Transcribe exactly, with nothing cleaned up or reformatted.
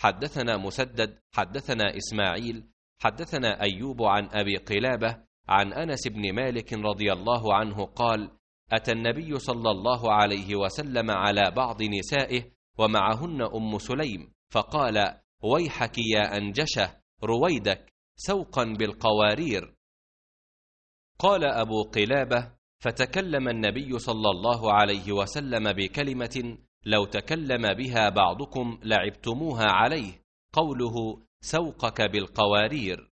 حدثنا مسدد حدثنا إسماعيل حدثنا أيوب عن أبي قلابة عن أنس بن مالك رضي الله عنه قال: أتى النبي صلى الله عليه وسلم على بعض نسائه ومعهن أم سليم، فقال: ويحك يا أنجشة، رويدك، سوقا بالقوارير. قال أبو قلابة: فتكلم النبي صلى الله عليه وسلم بكلمة لو تكلم بها بعضكم لعبتموها عليه، قوله: سوقك بالقوارير.